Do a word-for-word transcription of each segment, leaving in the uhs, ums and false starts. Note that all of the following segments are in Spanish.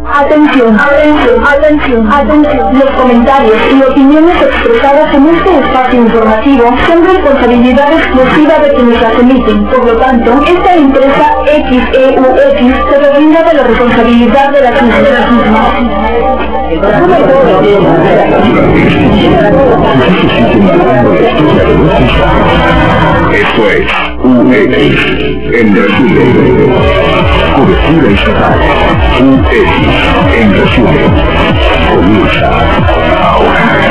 Atención, atención, atención, atención. Los comentarios y opiniones expresadas en este espacio informativo son responsabilidad exclusiva de quienes las emiten. Por lo tanto, esta empresa X E U X se deslinda de la responsabilidad de las mismas. Esto es U X en resumen. Cobertura estatal. U X en resumen. Comienza ahora.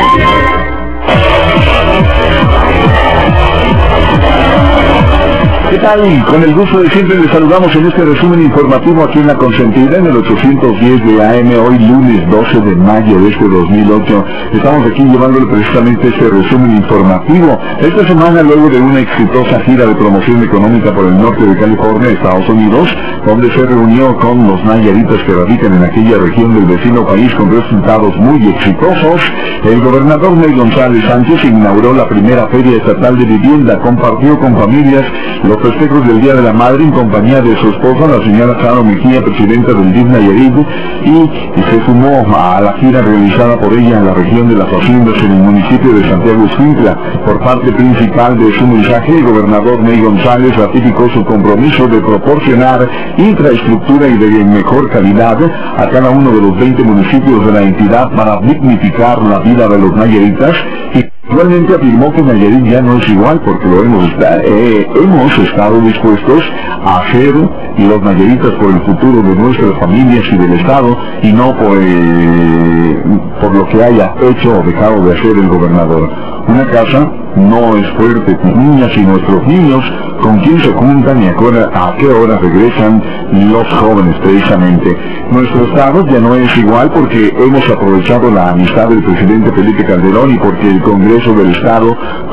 ¿Qué tal? Con el gusto de siempre les saludamos en este resumen informativo aquí en La Consentida, en el ochocientos diez de A M, hoy lunes doce de mayo de este dos mil ocho. Estamos aquí llevándole precisamente este resumen informativo. Esta semana, luego de una exitosa gira de promoción económica por el norte de California, Estados Unidos, donde se reunió con los nayaritas que radican en aquella región del vecino país con resultados muy exitosos, el gobernador Ney González Sánchez inauguró la primera Feria Estatal de Vivienda, compartió con familias los festejos del Día de la Madre en compañía de su esposa, la señora Caro Mejía, presidenta del D I F Nayarit, y se sumó a la gira realizada por ella en la región de las Haciendas en el municipio de Santiago Ixtla. Por parte principal de su mensaje, el gobernador Ney González ratificó su compromiso de proporcionar infraestructura y de mejor calidad a cada uno de los veinte municipios de la entidad para dignificar la vida de los nayaritas. Y igualmente afirmó que Nayarit ya no es igual porque lo hemos, eh, hemos estado dispuestos a hacer los nayaritas por el futuro de nuestras familias y del Estado y no por, eh, por lo que haya hecho o dejado de hacer el gobernador. Una casa no es fuerte, tus niñas y nuestros niños, con quién se juntan y a, hora, a qué hora regresan los jóvenes precisamente. Nuestro Estado ya no es igual porque hemos aprovechado la amistad del presidente Felipe Calderón y porque el Congreso del Estado,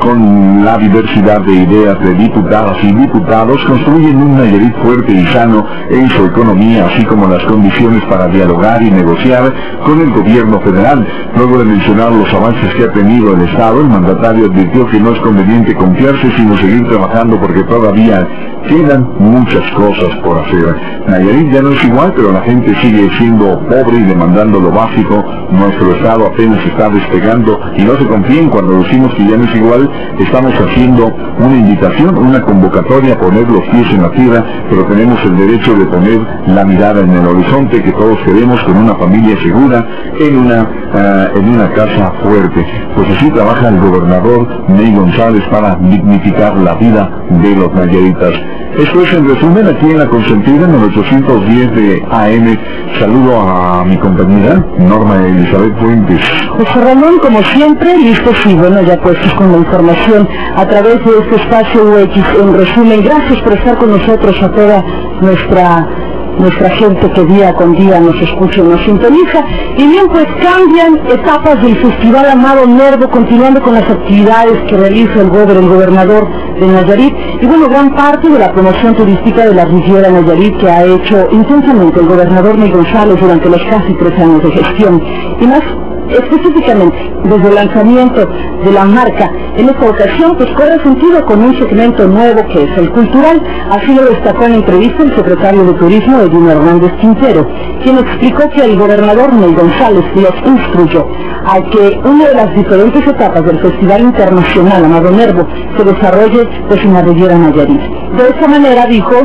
con la diversidad de ideas de diputadas y diputados, construyen un Nayarit fuerte y sano en su economía, así como las condiciones para dialogar y negociar con el gobierno federal. Luego de mencionar los avances que ha tenido el Estado, el mandatario advirtió que no es conveniente confiarse, sino seguir trabajando porque todavía quedan muchas cosas por hacer. Nayarit ya no es igual, pero la gente sigue siendo pobre y demandando lo básico. Nuestro Estado apenas está despegando y no se confíen cuando decimos que ya no es igual. Estamos haciendo una invitación, una convocatoria a poner los pies en la tierra, pero tenemos el derecho de poner la mirada en el horizonte que todos queremos, con una familia segura, en una, uh, en una casa fuerte. Pues así trabaja el gobernador Ney González para dignificar la vida de los nayaritas. Esto es en resumen aquí en La Consentida, en el ochocientos diez de A M. Saludo a mi compañera Norma Elizabeth Fuentes. José Ramón, como siempre, listos y bueno, ya puestos con la información a través de este espacio U X en resumen. Gracias por estar con nosotros, a toda nuestra nuestra gente que día con día nos escucha y nos sintoniza. Y bien, pues cambian etapas del Festival Amado Nervo, continuando con las actividades que realiza el, gober, el gobernador de Nayarit, y bueno, gran parte de la promoción turística de la Riviera Nayarit que ha hecho intensamente el gobernador Ney González durante los casi tres años de gestión, y más específicamente desde el lanzamiento de la marca. En esta ocasión pues corre sentido con un segmento nuevo que es el cultural. Así lo destacó en entrevista el secretario de Turismo, Edwin Hernández Quintero, quien explicó que el gobernador Ney González los instruyó a que una de las diferentes etapas del Festival Internacional Amado Nervo se desarrolle pues en la Riviera Nayarit. De esta manera, dijo,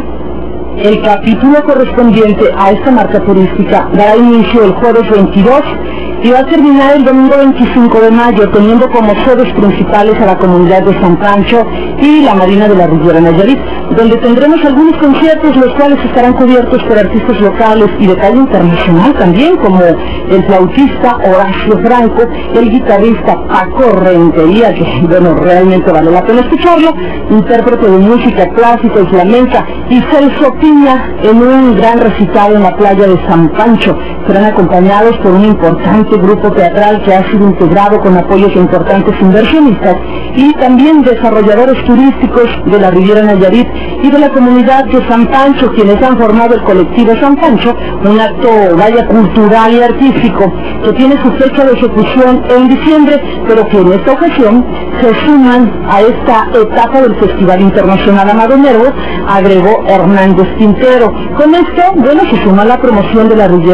el capítulo correspondiente a esta marca turística dará inicio el jueves veintidós y va a terminar el domingo veinticinco de mayo, teniendo como sedes principales a la comunidad de San Pancho y la Marina de la Riviera Nayarit, donde tendremos algunos conciertos, los cuales estarán cubiertos por artistas locales y de talla internacional también, como el flautista Horacio Franco, el guitarrista Paco Rentería, que bueno, realmente vale la pena escucharlo, intérprete de música clásica y flamenca, y Celso Piña en un gran recital en la playa de San Pancho. Serán acompañados por un importante grupo teatral que ha sido integrado con apoyos de importantes inversionistas y también desarrolladores turísticos de la Riviera Nayarit y de la comunidad de San Pancho, quienes han formado el colectivo San Pancho, un acto vaya cultural y artístico que tiene su fecha de ejecución en diciembre, pero que en esta ocasión se suman a esta etapa del Festival Internacional Amado Nervo, agregó Hernández Quintero. Con esto, bueno, se suma la promoción de la Riviera Nayarit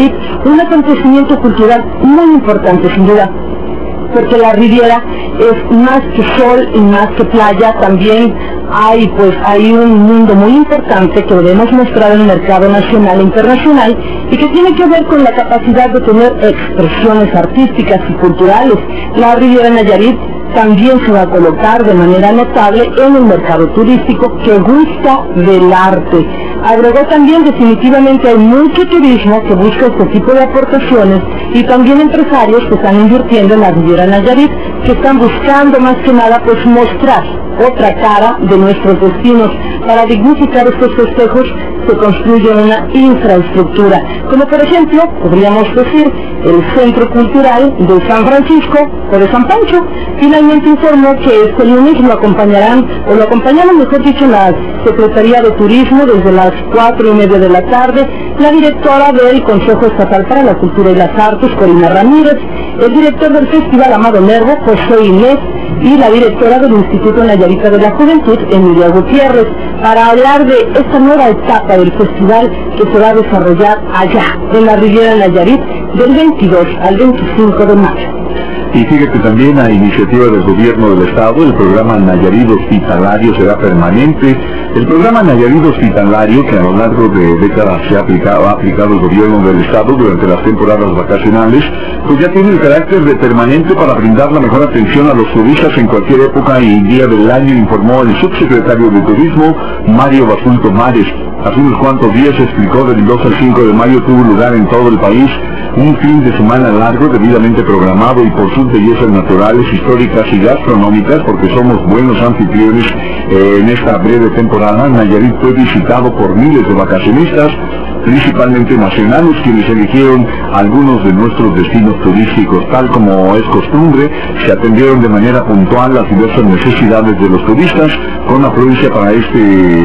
Nayarit, un acontecimiento cultural muy importante sin duda, porque la Riviera es más que sol y más que playa, también hay pues hay un mundo muy importante que debemos mostrar en el mercado nacional e internacional y que tiene que ver con la capacidad de tener expresiones artísticas y culturales. La Riviera Nayarit también se va a colocar de manera notable en el mercado turístico que gusta del arte. Agregó también, definitivamente hay mucho turismo que busca este tipo de aportaciones y también empresarios que están invirtiendo en la Riviera Nayarit, que están buscando más que nada pues mostrar otra cara de nuestros destinos. Para dignificar estos festejos se construye una infraestructura, como por ejemplo, podríamos decir, el Centro Cultural de San Francisco o de San Pancho. Finalmente informó que este lunes lo acompañarán, o lo acompañaron mejor dicho, la Secretaría de Turismo desde las cuatro y media de la tarde, la directora del Consejo Estatal para la Cultura y las Artes, Corina Ramírez, el director del Festival Amado Nervo, José Inés, y la directora del Instituto Nayarita de la Juventud, Emilia Gutiérrez, para hablar de esta nueva etapa del festival que se va a desarrollar allá, en la Riviera Nayarit, del veintidós al veinticinco de mayo. Y fíjate también, a iniciativa del gobierno del estado, el programa Nayarit Hospitalario será permanente. El programa Nayarit Hospitalario, que a lo largo de décadas se ha aplicado, ha aplicado el gobierno del estado durante las temporadas vacacionales, pues ya tiene el carácter de permanente para brindar la mejor atención a los turistas en cualquier época y día del año, informó el subsecretario de Turismo, Mario Basulto Mares. Hace unos cuantos días explicó, del dos al cinco de mayo tuvo lugar en todo el país un fin de semana largo debidamente programado y por sus bellezas naturales, históricas y gastronómicas, porque somos buenos anfitriones eh, en esta breve temporada. Nayarit fue visitado por miles de vacacionistas, principalmente nacionales, quienes eligieron algunos de nuestros destinos turísticos. Tal como es costumbre, se atendieron de manera puntual las diversas necesidades de los turistas, con afluencia para este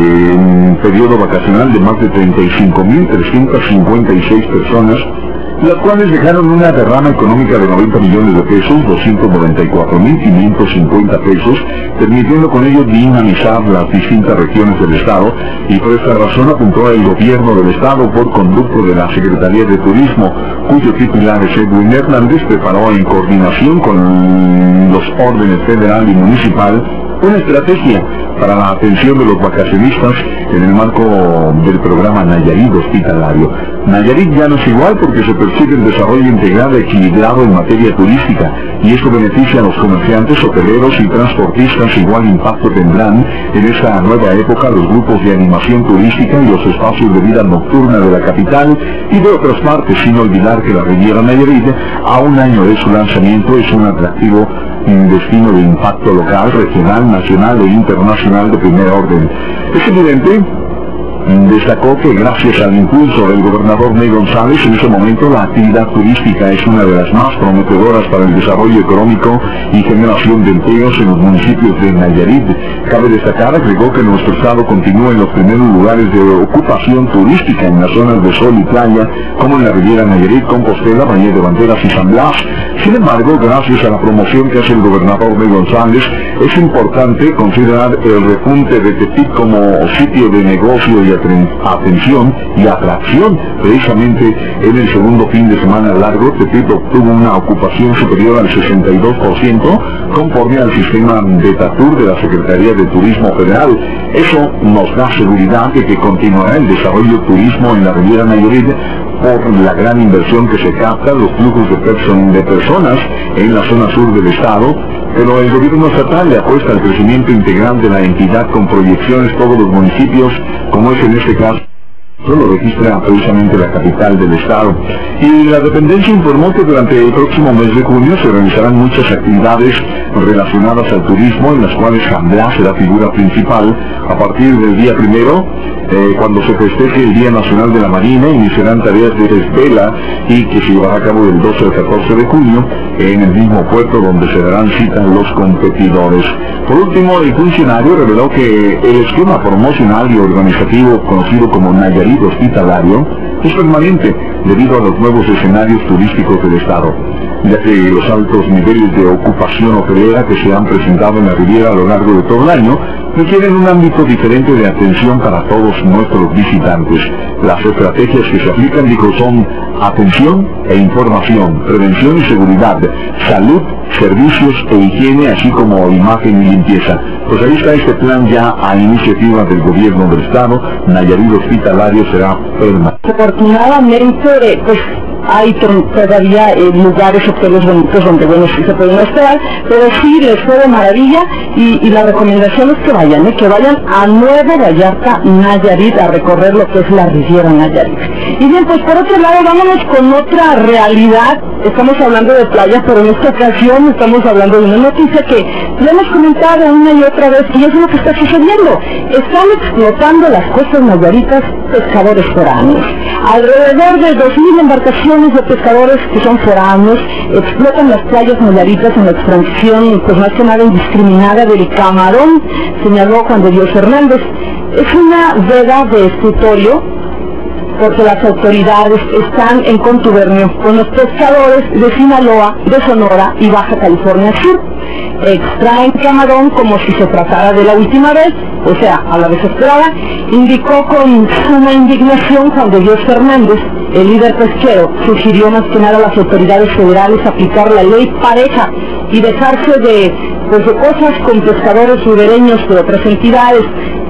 eh, periodo vacacional de más de treinta y cinco mil trescientas cincuenta y seis personas, las cuales dejaron una derrama económica de noventa millones de pesos, doscientos noventa y cuatro mil quinientos cincuenta pesos, permitiendo con ello dinamizar las distintas regiones del estado, y por esta razón apuntó el gobierno del estado, por conducto de la Secretaría de Turismo, cuyo titular es Edwin Hernández, preparó en coordinación con los órdenes federal y municipal una estrategia para la atención de los vacacionistas en el marco del programa Nayarit Hospitalario. Nayarit ya no es igual porque se persigue el desarrollo integral e equilibrado en materia turística, y esto beneficia a los comerciantes, hoteleros y transportistas. Igual impacto tendrán en esta nueva época los grupos de animación turística y los espacios de vida nocturna de la capital y de otras partes, sin olvidar que la Riviera Nayarit, a un año de su lanzamiento, es un atractivo destino de impacto local, regional, nacional e internacional de primer orden. Es evidente, destacó, que gracias al impulso del gobernador Ney González, en ese momento la actividad turística es una de las más prometedoras para el desarrollo económico y generación de empleos en los municipios de Nayarit. Cabe destacar, agregó, que nuestro estado continúa en los primeros lugares de ocupación turística en las zonas de sol y playa, como en la Riviera Nayarit, Compostela, Valle de Banderas y San Blas. Sin embargo, gracias a la promoción que hace el gobernador Ney González, es importante considerar el repunte de Tepic como sitio de negocio y atención y atracción. Precisamente en el segundo fin de semana largo, Tepic obtuvo una ocupación superior al sesenta y dos por ciento, conforme al sistema de TATUR de la Secretaría de Turismo Federal. Eso nos da seguridad de que continuará el desarrollo del turismo en la Riviera Nayarit por la gran inversión que se capta, los flujos de, person de personas en la zona sur del estado, pero el gobierno estatal le apuesta al crecimiento integral de la entidad con proyecciones todos los municipios, como es en este caso. Solo registra precisamente la capital del estado. Y la dependencia informó que durante el próximo mes de junio se realizarán muchas actividades relacionadas al turismo, en las cuales San Blas será figura principal. A partir del día primero, eh, cuando se festeje el Día Nacional de la Marina, iniciarán tareas de desvela y que se llevará a cabo del doce al catorce de junio en el mismo puerto donde se darán cita los competidores. Por último, el funcionario reveló que el esquema promocional y organizativo conocido como Nayarit Hospitalario es permanente debido a los nuevos escenarios turísticos del estado. ya que los altos niveles de ocupación hotelera que se han presentado en la Riviera a lo largo de todo el año requieren un ámbito diferente de atención para todos nuestros visitantes. Las estrategias que se aplican, dijo, son atención e información, prevención y seguridad, salud, servicios e higiene, así como imagen y limpieza. Pues ahí está este plan ya a iniciativa del gobierno del estado. Nayarit Hospitalario será permanente. Afortunadamente, pues hay todavía eh, lugares, hoteles bonitos donde, bueno, sí se pueden hospedar, pero sí les fue de maravilla y, y la recomendación es que vayan, ¿eh? que vayan a Nuevo Vallarta, Nayarit, a recorrer lo que es la Riviera Nayarit. Y bien, pues por otro lado, vámonos con otra realidad. Estamos hablando de playa, pero en esta ocasión estamos hablando de una noticia que ya hemos comentado una y otra vez, y eso es lo que está sucediendo. Están explotando las costas nayaritas pescadores foráneos. Alrededor de dos mil embarcaciones de pescadores que son foráneos explotan las playas nayaritas en la extracción, pues más que nada indiscriminada del camarón, señaló Juan de Dios Hernández. Es una veda de escritorio, porque las autoridades están en contubernio con los pescadores de Sinaloa, de Sonora y Baja California Sur. Extraen camarón como si se tratara de la última vez, o sea, a la desesperada, indicó con suma indignación Juan de Dios Fernández. El líder pesquero sugirió más que nada a las autoridades federales aplicar la ley pareja y dejarse de, pues, de cosas con pescadores ribereños de otras entidades.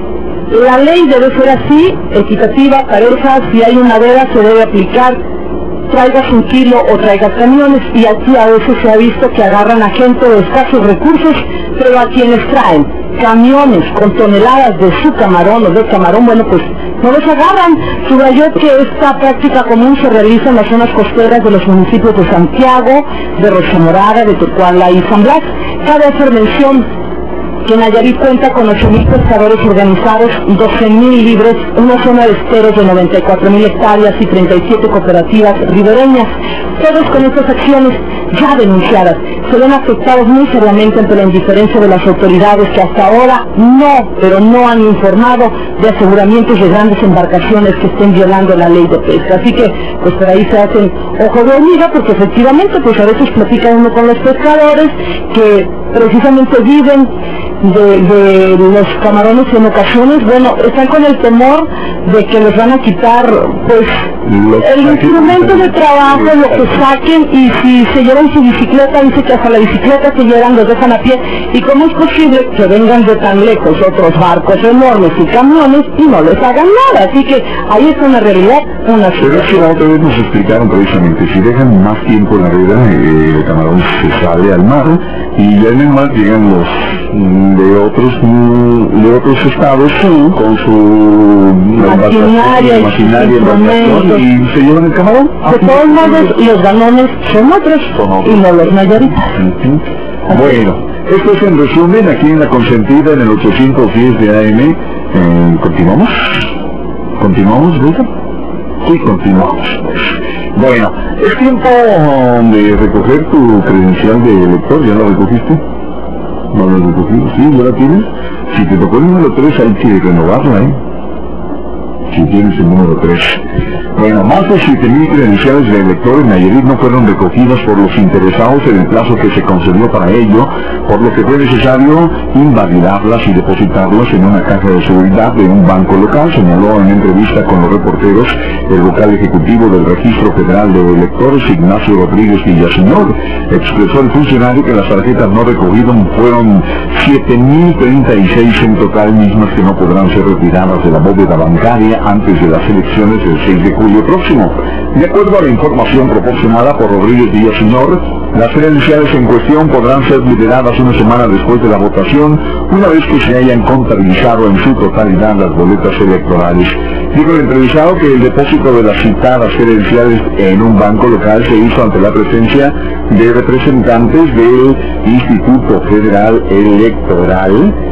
La ley debe ser así, equitativa, pareja. Si hay una veda se debe aplicar, traigas un kilo o traigas camiones, y aquí a veces se ha visto que agarran a gente de escasos recursos, pero a quienes traen camiones con toneladas de su camarón o de camarón, bueno, pues no los agarran. Subrayó que esta práctica común se realiza en las zonas costeras de los municipios de Santiago, de Rocha Morada, de Tecuala y San Blas. Cabe hacer mención que Nayarit cuenta con ocho mil pescadores organizados, doce mil libres, una zona de esteros de noventa y cuatro mil hectáreas y treinta y siete cooperativas ribereñas. Todos con estas acciones ya denunciadas se ven afectados muy seriamente ante la indiferencia de las autoridades, que hasta ahora no, pero no han informado de aseguramientos de grandes embarcaciones que estén violando la ley de pesca. Así que, pues por ahí se hacen ojo de hormiga, porque efectivamente, pues a veces platica uno con los pescadores que precisamente viven de, de los camarones, en ocasiones, bueno, están con el temor de que les van a quitar, pues, los el instrumento de trabajo, lo que saquen, y si se llevan su bicicleta, dice que hasta la bicicleta que llevan los dejan a pie. ¿Y cómo es posible que vengan de tan lejos otros barcos enormes y camiones y no les hagan nada? Así que ahí está una realidad, una situación. Pero es que la otra vez nos explicaron precisamente, si dejan más tiempo en la veda, eh, el camarón se sale al mar, y ya en el mar llegan los de otros de otros estados, sí, con su maquinaria, maquinaria y se llevan el camarón. De todos modos, los ganones son otros, son otros, y no los nayaritas. Uh-huh. Bueno, esto es en resumen aquí en La Consentida, en el ochocientos diez de A M. Eh, ¿Continuamos? ¿Continuamos, Rita? Sí, continuamos. Bueno, es tiempo de recoger tu credencial de elector. ¿Ya la recogiste? ¿No la recogiste? ¿Sí? ¿Ya la tienes? Si te tocó el número tres, hay que renovarla, ¿eh? Si tienes el número tres. Bueno, más de siete mil credenciales de elector en Nayarit no fueron recogidas por los interesados en el plazo que se concedió para ello, por lo que fue necesario invalidarlas y depositarlas en una caja de seguridad de un banco local, señaló en entrevista con los reporteros el vocal ejecutivo del Registro Federal de Electores, Ignacio Rodríguez Villaseñor. Expresó el funcionario que las tarjetas no recogidas fueron siete mil treinta y seis en total, mismas que no podrán ser retiradas de la bóveda bancaria antes de las elecciones del seis de julio próximo. De acuerdo a la información proporcionada por Rodríguez Villaseñor, las credenciales en cuestión podrán ser liberadas una semana después de la votación, una vez que se hayan contabilizado en su totalidad las boletas electorales. Dijo el entrevistado que el depósito de las citadas credenciales en un banco local se hizo ante la presencia de representantes del Instituto Federal Electoral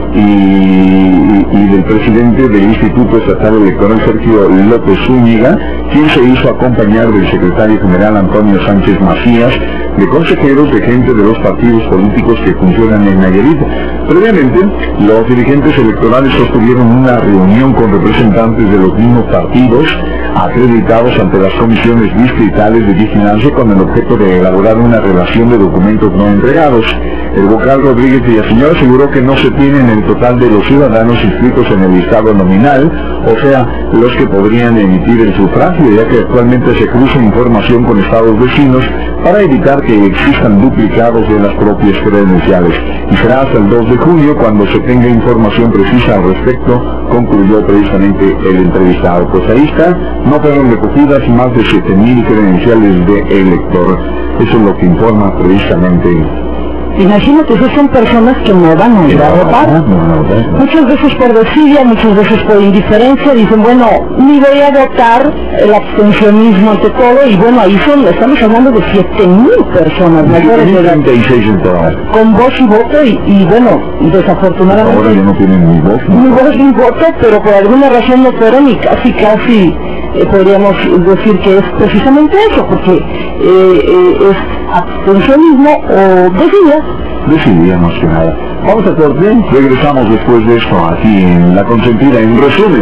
y, y del presidente del Instituto Estatal Electoral, Sergio López Zúñiga, quien se hizo acompañar del secretario general Antonio Sánchez Macías, de consejeros, de gente de los partidos políticos que funcionan en Nayarit. Previamente, los dirigentes electorales sostuvieron una reunión con representantes de los mismos partidos acreditados ante las comisiones distritales de vigilancia con el objeto de elaborar una relación de documentos no entregados. El vocal Rodríguez Villaseñor aseguró que no se tienen el total de los ciudadanos inscritos en el listado nominal, o sea, los que podrían emitir el sufragio, ya que actualmente se cruza información con estados vecinos para evitar que existan duplicados de las propias credenciales. Y será hasta el dos de junio cuando se tenga información precisa al respecto, concluyó precisamente el entrevistado. Pues ahí está, no fueron recogidas más de siete mil credenciales de elector. Eso es lo que informa precisamente. Imagínate, esas son personas que no van a ir a votar. No, no, no, no. Muchas veces por desidia, muchas veces por indiferencia, dicen, bueno, ni voy a votar, el abstencionismo ante todo, y bueno, ahí son, estamos hablando de siete mil personas mayores de edad, con voz y voto, y, y bueno, desafortunadamente... Ahora ya no tienen ni voz. Ni voz ni voto, pero por alguna razón no fueron, y casi, casi eh, podríamos decir que es precisamente eso, porque eh, eh, es abstencionismo o desidia. Desidia, más que nada. Vamos a corte, regresamos después de esto aquí en La Consentida, en resumen.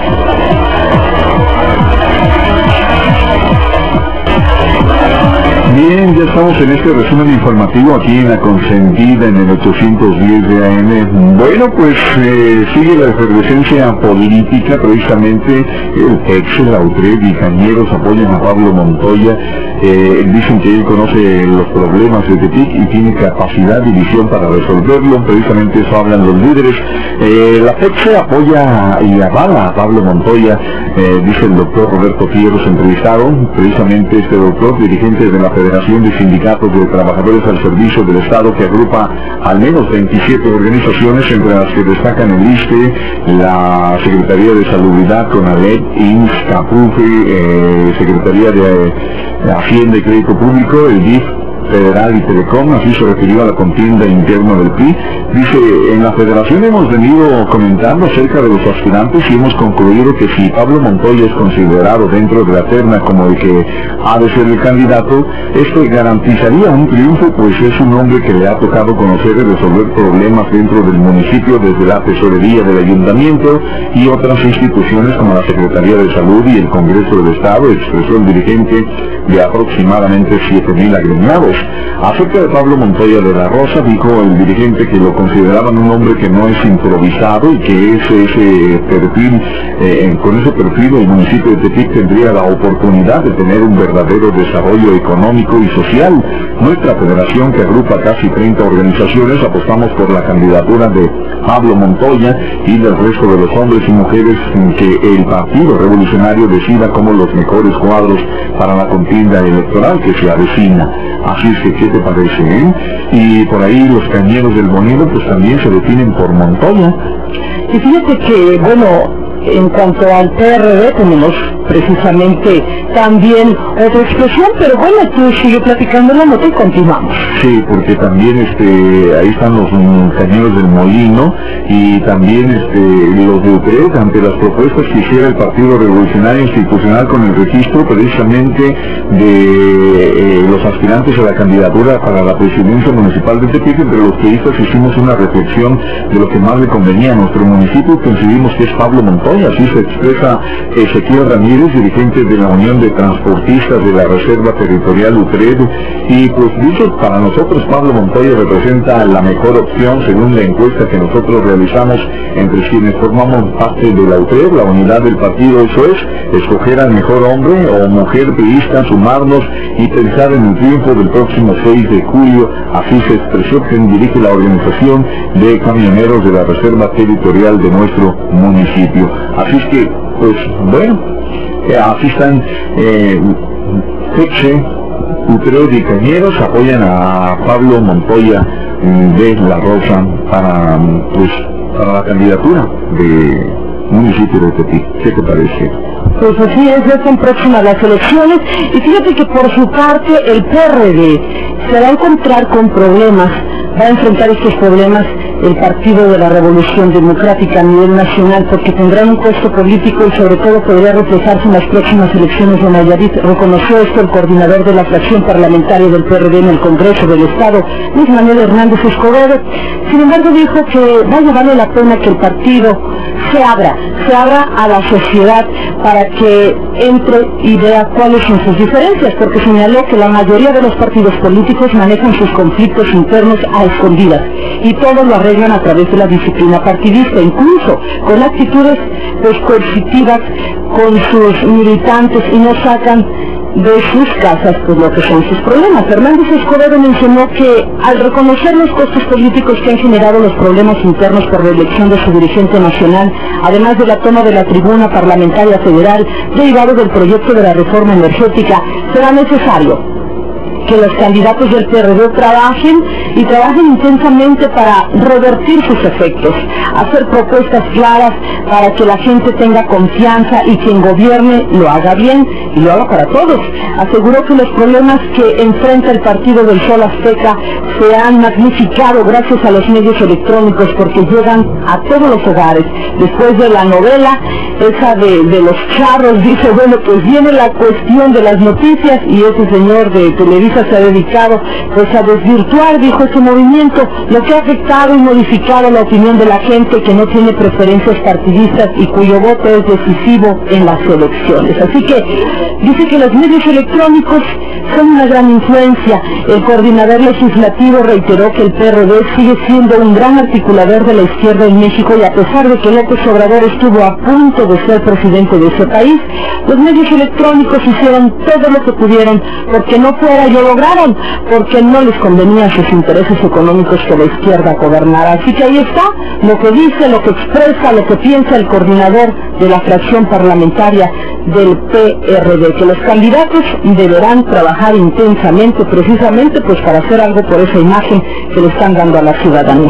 Bien, ya estamos en este resumen informativo aquí en La Consentida, en el ochocientos diez de A M. Bueno, pues eh, sigue la efervescencia política, precisamente el P E X, la U T R E D y Cañeros apoyan a Pablo Montoya. Eh, dicen que él conoce los problemas de Tepic y tiene capacidad y visión para resolverlo. Precisamente eso hablan los líderes. Eh, la P E X apoya y avala a Pablo Montoya, eh, dice el doctor Roberto Fierros, entrevistado. Precisamente este doctor, dirigente de la Federación de Sindicatos de Trabajadores al Servicio del Estado, que agrupa al menos veintisiete organizaciones, entre las que destacan el I S S S T E, la Secretaría de Salubridad, CONALEP, I M S S, CAPUFE, eh, Secretaría de, de Hacienda y Crédito Público, el D I F Federal y Telecom, así se refirió a la contienda interna del P R I. Dice, en la federación hemos venido comentando acerca de los aspirantes y hemos concluido que si Pablo Montoya es considerado dentro de la terna como el que ha de ser el candidato, esto garantizaría un triunfo, pues es un hombre que le ha tocado conocer y resolver problemas dentro del municipio desde la tesorería del ayuntamiento y otras instituciones como la Secretaría de Salud y el Congreso del Estado, expresó el dirigente de aproximadamente siete mil agremiados. Acerca de Pablo Montoya de la Rosa, dijo el dirigente que lo consideraban un hombre que no es improvisado y que ese, ese perfil, eh, con ese perfil el municipio de Tepic tendría la oportunidad de tener un verdadero desarrollo económico y social. Nuestra federación, que agrupa casi treinta organizaciones, apostamos por la candidatura de Pablo Montoya y del resto de los hombres y mujeres que el Partido Revolucionario decida como los mejores cuadros para la contienda electoral que se avecina. Así es que, ¿qué te parece, eh? Y por ahí los cañeros del Bonero pues también se definen por Montoya. Y fíjate que, bueno, en cuanto al P R D tenemos precisamente también otra expresión, pero bueno, tú sigue platicando la nota y continuamos. Sí, porque también este ahí están los um, cañeros del Molino y también este los de U T R E D ante las propuestas que hiciera el Partido Revolucionario Institucional con el registro precisamente de eh, los aspirantes a la candidatura para la presidencia municipal de Tepic. Entre los periodistas hicimos una reflexión de lo que más le convenía a nuestro municipio, concebimos que es Pablo Montoya. Así se expresa Ezequiel Ramírez, dirigente de la Unión de Transportistas de la Reserva Territorial U T R E D, y pues dice, para nosotros Pablo Montoya representa la mejor opción según la encuesta que nosotros realizamos entre quienes formamos parte de la U T R E D, la unidad del partido. Eso es, escoger al mejor hombre o mujer priista, sumarnos y pensar en el triunfo del próximo seis de julio. Así se expresó quien dirige la organización de camioneros de la Reserva Territorial de nuestro municipio. Así es que, pues bueno, eh, así están eh, Feche, U T R E D y Cañeros apoyan a Pablo Montoya de la Rosa para, pues, para la candidatura de municipio de Tepic. ¿Qué te parece? Pues así es, ya están próximas las elecciones y fíjate que por su parte el P R D se va a encontrar con problemas, va a enfrentar estos problemas el Partido de la Revolución Democrática a nivel nacional, porque tendrán un costo político y sobre todo podría reflejarse en las próximas elecciones de Nayarit. Reconoció esto el coordinador de la fracción parlamentaria del P R D en el Congreso del Estado, Luis Manuel Hernández Escobedo. Sin embargo, dijo que vaya, vale la pena que el partido se abra, se abra a la sociedad para que entre y vea cuáles son sus diferencias, porque señaló que la mayoría de los partidos políticos manejan sus conflictos internos a escondidas y todo lo arreglan a través de la disciplina partidista, incluso con actitudes pues, coercitivas con sus militantes y no sacan de sus casas pues lo que son sus problemas. Hernández Escobedo mencionó que al reconocer los costos políticos que han generado los problemas internos por la elección de su dirigente nacional, además de la toma de la tribuna parlamentaria federal derivado del proyecto de la reforma energética, será necesario que los candidatos del P R D trabajen y trabajen intensamente para revertir sus efectos, hacer propuestas claras para que la gente tenga confianza y quien gobierne lo haga bien y lo haga para todos. Aseguró que los problemas que enfrenta el Partido del Sol Azteca se han magnificado gracias a los medios electrónicos porque llegan a todos los hogares. Después de la novela, esa de, de los charros, dice, bueno, pues viene la cuestión de las noticias y ese señor de Televisa se ha dedicado pues a desvirtuar, dijo, ese movimiento, lo que ha afectado y modificado la opinión de la gente que no tiene preferencias partidistas y cuyo voto es decisivo en las elecciones. Así que dice que los medios electrónicos son una gran influencia. El coordinador legislativo reiteró que el P R D sigue siendo un gran articulador de la izquierda en México y a pesar de que López Obrador estuvo a punto de ser presidente de ese país, los medios electrónicos hicieron todo lo que pudieron porque no fuera y lo lograron, porque no les convenían sus intereses económicos que la izquierda gobernara. Así que ahí está lo que dice, lo que expresa, lo que piensa el coordinador de la fracción parlamentaria del P R D, que los candidatos deberán trabajar intensamente precisamente pues para hacer algo por esa imagen que le están dando a la ciudadanía.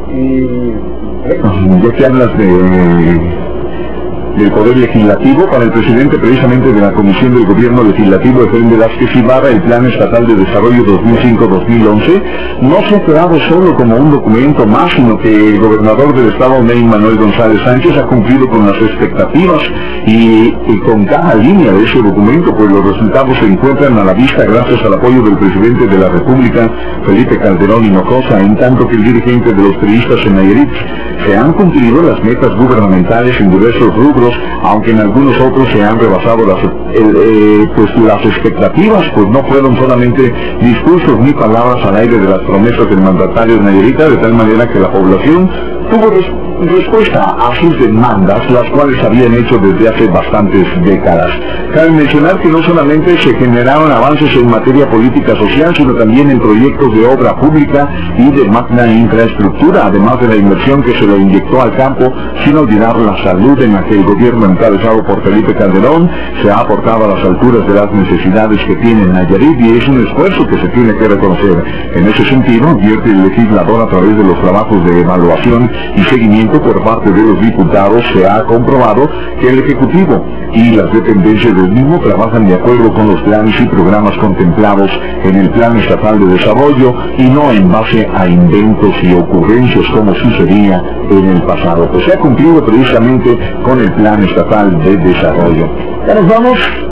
Ya que hablas de del Poder Legislativo, para el presidente precisamente de la Comisión del Gobierno Legislativo, Efraín Velázquez Ibarra, el Plan Estatal de Desarrollo dos mil cinco a dos mil once no se ha quedado solo como un documento más, sino que el gobernador del Estado, Ney Manuel González Sánchez, ha cumplido con las expectativas y, y con cada línea de ese documento, pues los resultados se encuentran a la vista gracias al apoyo del presidente de la República, Felipe Calderón Hinojosa, en tanto que el dirigente de los priistas en Nayarit. Se han cumplido las metas gubernamentales en diversos rubros, aunque en algunos otros se han rebasado las, el, eh, pues las expectativas, pues no fueron solamente discursos ni palabras al aire de las promesas del mandatario nayarita, de tal manera que la población tuvo res respuesta a sus demandas, las cuales habían hecho desde hace bastantes décadas. Cabe mencionar que no solamente se generaron avances en materia política social, sino también en proyectos de obra pública y de magna infraestructura, además de la inversión que se le inyectó al campo, sin olvidar la salud en la que el gobierno encabezado por Felipe Calderón se ha aportado a las alturas de las necesidades que tiene Nayarit, y es un esfuerzo que se tiene que reconocer. En ese sentido, advierte el legislador a través de los trabajos de evaluación y seguimiento por parte de los diputados, se ha comprobado que el Ejecutivo y las dependencias del mismo trabajan de acuerdo con los planes y programas contemplados en el Plan Estatal de Desarrollo y no en base a inventos y ocurrencias como sucedía en el pasado. Pues se ha cumplido precisamente con el Plan Estatal de Desarrollo. Ya nos vamos.